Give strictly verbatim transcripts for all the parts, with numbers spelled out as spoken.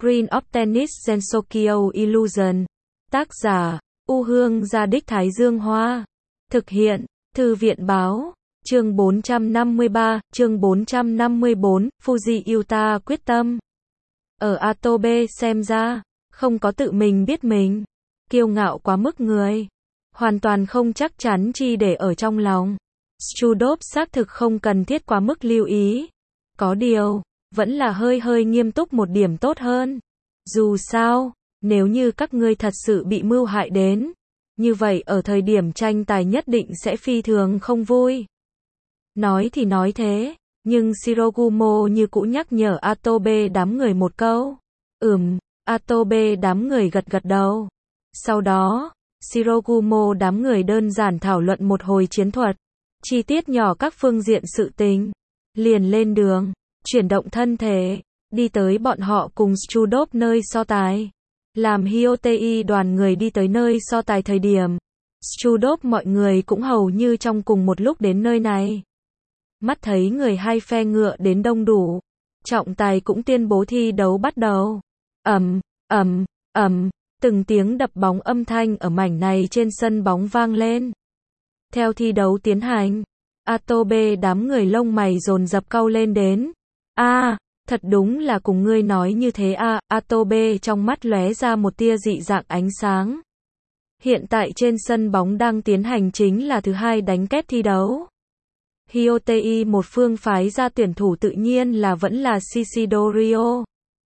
Green of Tennis Gensokyo Illusion. Tác giả, U Hương Gia Đích Thái Dương Hoa. Thực hiện, Thư viện Báo. Chương bốn trăm năm mươi ba, chương bốn trăm năm mươi bốn, Fuji Yuta quyết tâm. Ở Atobe xem ra, không có tự mình biết mình. Kiêu ngạo quá mức người. Hoàn toàn không chắc chắn chi để ở trong lòng. Strudov xác thực không cần thiết quá mức lưu ý. Có điều, vẫn là hơi hơi nghiêm túc một điểm tốt hơn. Dù sao, nếu như các ngươi thật sự bị mưu hại đến, như vậy ở thời điểm tranh tài nhất định sẽ phi thường không vui. Nói thì nói thế, nhưng Shirogumo như cũ nhắc nhở Atobe đám người một câu. Ừm, Atobe đám người gật gật đầu. Sau đó, Shirogumo đám người đơn giản thảo luận một hồi chiến thuật, chi tiết nhỏ các phương diện sự tình. Liền lên đường, chuyển động thân thể, đi tới bọn họ cùng Strudov nơi so tài. Làm Hyotei đoàn người đi tới nơi so tài thời điểm, Strudov mọi người cũng hầu như trong cùng một lúc đến nơi này. Mắt thấy người hai phe ngựa đến đông đủ, trọng tài cũng tuyên bố thi đấu bắt đầu. Ầm, ầm, ầm, từng tiếng đập bóng âm thanh ở mảnh này trên sân bóng vang lên. Theo thi đấu tiến hành, Atobe đám người lông mày dồn dập cau lên đến. A, à, thật đúng là cùng ngươi nói như thế a, à, Atobe trong mắt lóe ra một tia dị dạng ánh sáng. Hiện tại trên sân bóng đang tiến hành chính là thứ hai đánh kép thi đấu. Hyotei một phương phái ra tuyển thủ tự nhiên là vẫn là Shishido Ryo.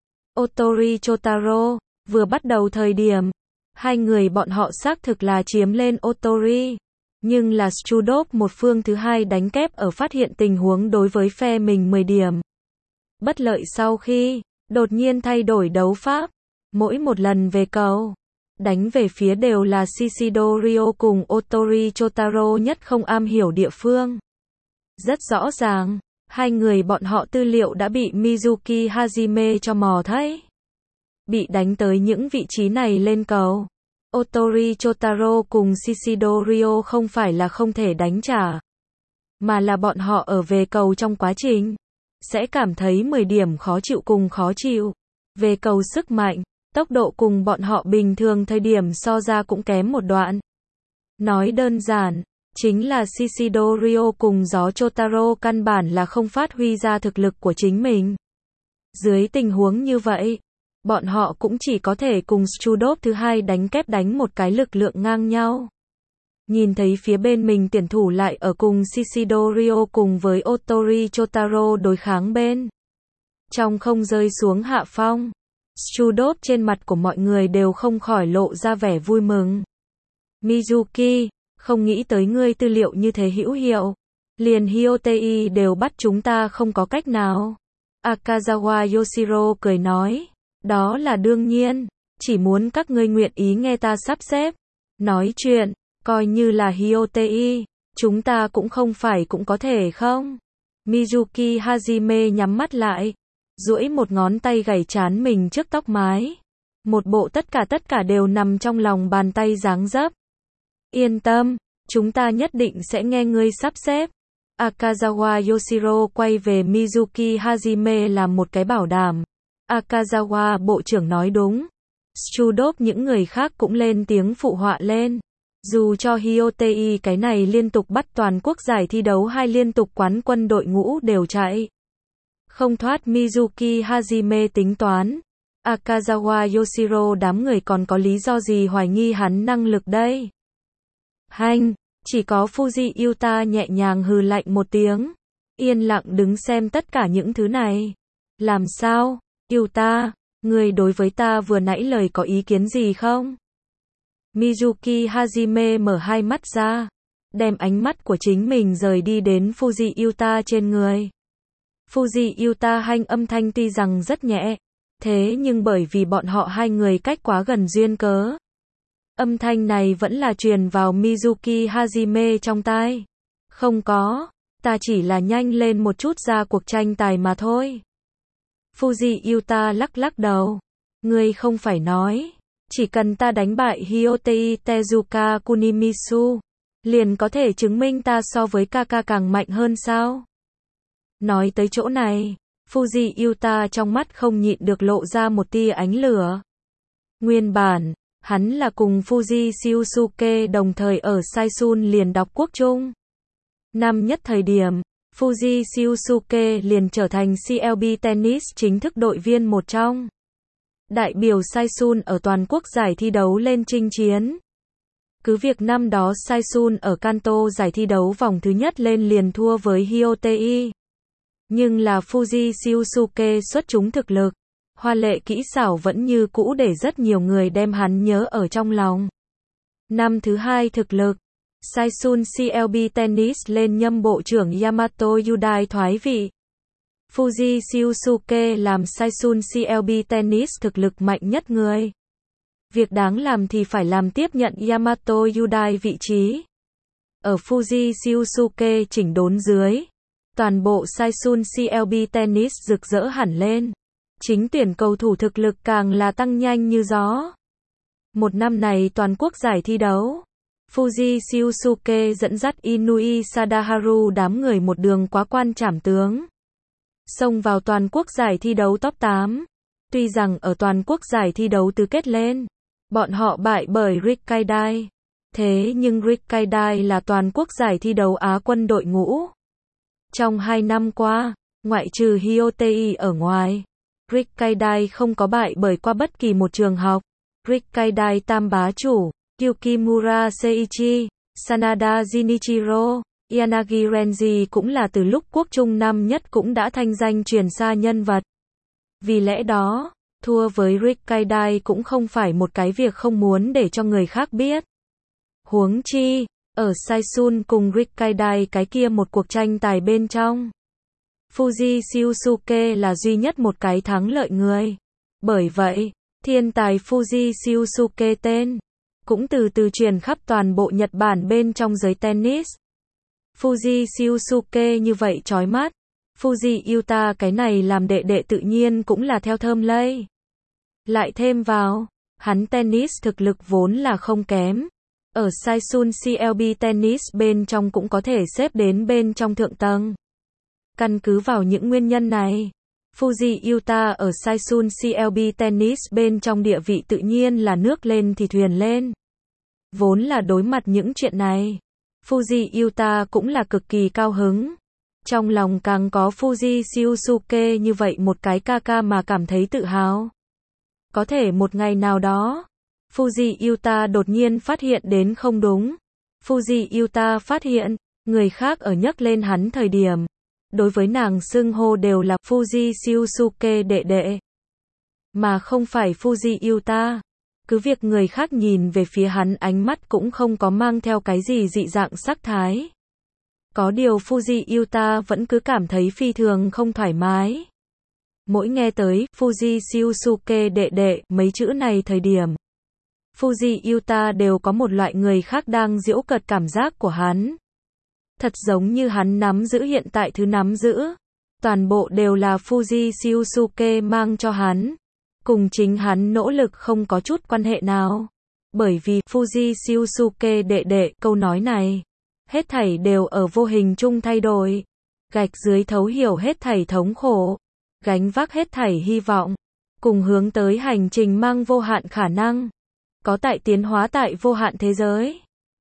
Otori Chotaro, vừa bắt đầu thời điểm, hai người bọn họ xác thực là chiếm lên Otori. Nhưng là Strudov một phương thứ hai đánh kép ở phát hiện tình huống đối với phe mình mười điểm. Bất lợi sau khi, đột nhiên thay đổi đấu pháp. Mỗi một lần về cầu, đánh về phía đều là Shishido Ryo cùng Otori Chotaro nhất không am hiểu địa phương. Rất rõ ràng, hai người bọn họ tư liệu đã bị Mizuki Hajime cho mò thấy. Bị đánh tới những vị trí này lên cầu. Otori Chotaro cùng Shishido Ryo không phải là không thể đánh trả, mà là bọn họ ở về cầu trong quá trình, sẽ cảm thấy mười điểm khó chịu cùng khó chịu. Về cầu sức mạnh, tốc độ cùng bọn họ bình thường thời điểm so ra cũng kém một đoạn. Nói đơn giản, chính là Shishido Ryo cùng gió Chotaro căn bản là không phát huy ra thực lực của chính mình. Dưới tình huống như vậy, bọn họ cũng chỉ có thể cùng Strudov thứ hai đánh kép đánh một cái lực lượng ngang nhau. Nhìn thấy phía bên mình tuyển thủ lại ở cùng Shishido Ryo cùng với Otori Chotaro đối kháng bên trong không rơi xuống hạ phong. Strudov trên mặt của mọi người đều không khỏi lộ ra vẻ vui mừng. Mizuki, không nghĩ tới ngươi tư liệu như thế hữu hiệu. Liền Hyotei đều bắt chúng ta không có cách nào. Akazawa Yoshiro cười nói. Đó là đương nhiên, chỉ muốn các ngươi nguyện ý nghe ta sắp xếp. Nói chuyện, coi như là Hyotei, chúng ta cũng không phải cũng có thể không? Mizuki Hajime nhắm mắt lại, duỗi một ngón tay gảy trán mình trước tóc mái. Một bộ tất cả tất cả đều nằm trong lòng bàn tay dáng dấp. Yên tâm, chúng ta nhất định sẽ nghe ngươi sắp xếp. Akazawa Yoshiro quay về Mizuki Hajime làm một cái bảo đảm. Akazawa bộ trưởng nói đúng. Strudov những người khác cũng lên tiếng phụ họa lên. Dù cho Hyotei cái này liên tục bắt toàn quốc giải thi đấu hai liên tục quán quân đội ngũ đều chạy không thoát Mizuki Hajime tính toán. Akazawa Yoshiro đám người còn có lý do gì hoài nghi hắn năng lực đây? Hanh, chỉ có Fuji Yuta nhẹ nhàng hừ lạnh một tiếng. Yên lặng đứng xem tất cả những thứ này. Làm sao? Yuta, người đối với ta vừa nãy lời có ý kiến gì không? Mizuki Hajime mở hai mắt ra, đem ánh mắt của chính mình rời đi đến Fuji Yuta trên người. Fuji Yuta hanh âm thanh tuy rằng rất nhẹ, thế nhưng bởi vì bọn họ hai người cách quá gần duyên cớ, âm thanh này vẫn là truyền vào Mizuki Hajime trong tai. Không có, ta chỉ là nhanh lên một chút ra cuộc tranh tài mà thôi. Fuji Yuta lắc lắc đầu. Ngươi không phải nói, chỉ cần ta đánh bại Hyotei Tezuka Kunimisu, liền có thể chứng minh ta so với Kaka càng mạnh hơn sao? Nói tới chỗ này, Fuji Yuta trong mắt không nhịn được lộ ra một tia ánh lửa. Nguyên bản, hắn là cùng Fuji Shiosuke đồng thời ở Saisun liền đọc quốc trung. Năm nhất thời điểm, Fuji Shiosuke liền trở thành xê lờ bê Tennis chính thức đội viên một trong. Đại biểu Saisun ở toàn quốc giải thi đấu lên chinh chiến. Cứ việc năm đó Saisun ở Kanto giải thi đấu vòng thứ nhất lên liền thua với Hyotei. Nhưng là Fuji Shiosuke xuất chúng thực lực, hoa lệ kỹ xảo vẫn như cũ để rất nhiều người đem hắn nhớ ở trong lòng. Năm thứ hai thực lực, Saisun xê lờ bê Tennis lên nhâm bộ trưởng Yamato Yudai thoái vị. Fuji Shiosuke làm Saisun xê lờ bê Tennis thực lực mạnh nhất người. Việc đáng làm thì phải làm tiếp nhận Yamato Yudai vị trí. Ở Fuji Shiosuke chỉnh đốn dưới, toàn bộ Saisun xê lờ bê Tennis rực rỡ hẳn lên. Chính tuyển cầu thủ thực lực càng là tăng nhanh như gió. Một năm này toàn quốc giải thi đấu, Fuji Shiosuke dẫn dắt Inui Sadaharu đám người một đường quá quan trảm tướng. Xông vào toàn quốc giải thi đấu top tám. Tuy rằng ở toàn quốc giải thi đấu tứ kết lên, bọn họ bại bởi Rikkaidai. Thế nhưng Rikkaidai là toàn quốc giải thi đấu Á quân đội ngũ. Trong hai năm qua, ngoại trừ Hyotei ở ngoài, Rikkaidai không có bại bởi qua bất kỳ một trường học. Rikkaidai tam bá chủ, Yukimura Seiichi, Sanada Jinichiro, Yanagi Renji cũng là từ lúc quốc trung năm nhất cũng đã thanh danh truyền xa nhân vật. Vì lẽ đó, thua với Rikkaidai cũng không phải một cái việc không muốn để cho người khác biết. Huống chi, ở Saisun cùng Rikkaidai cái kia một cuộc tranh tài bên trong, Fuji Shiosuke là duy nhất một cái thắng lợi người. Bởi vậy, thiên tài Fuji Shiosuke tên cũng từ từ truyền khắp toàn bộ Nhật Bản bên trong giới tennis. Fuji Shiosuke như vậy chói mắt, Fuji Yuta cái này làm đệ đệ tự nhiên cũng là theo thơm lây. Lại thêm vào, hắn tennis thực lực vốn là không kém. Ở Saisun xê lờ bê Tennis bên trong cũng có thể xếp đến bên trong thượng tầng. Căn cứ vào những nguyên nhân này, Fuji Yuta ở Saisun xê lờ bê Tennis bên trong địa vị tự nhiên là nước lên thì thuyền lên. Vốn là đối mặt những chuyện này, Fuji Yuta cũng là cực kỳ cao hứng. Trong lòng càng có Fuji Shiosuke như vậy một cái ca ca mà cảm thấy tự hào. Có thể một ngày nào đó, Fuji Yuta đột nhiên phát hiện đến không đúng. Fuji Yuta phát hiện, người khác ở nhắc lên hắn thời điểm, đối với nàng xưng hô đều là Fuji Shiosuke đệ đệ, mà không phải Fuji Yuta. Cứ việc người khác nhìn về phía hắn ánh mắt cũng không có mang theo cái gì dị dạng sắc thái. Có điều Fuji Yuta vẫn cứ cảm thấy phi thường không thoải mái. Mỗi nghe tới Fuji Shiosuke đệ đệ mấy chữ này thời điểm, Fuji Yuta đều có một loại người khác đang giễu cợt cảm giác của hắn. Thật giống như hắn nắm giữ hiện tại thứ nắm giữ. Toàn bộ đều là Fuji Shiosuke mang cho hắn. Cùng chính hắn nỗ lực không có chút quan hệ nào. Bởi vì Fuji Shiosuke đệ đệ câu nói này, hết thảy đều ở vô hình chung thay đổi. Gạch dưới thấu hiểu hết thảy thống khổ, gánh vác hết thảy hy vọng, cùng hướng tới hành trình mang vô hạn khả năng. Có tại tiến hóa tại vô hạn thế giới.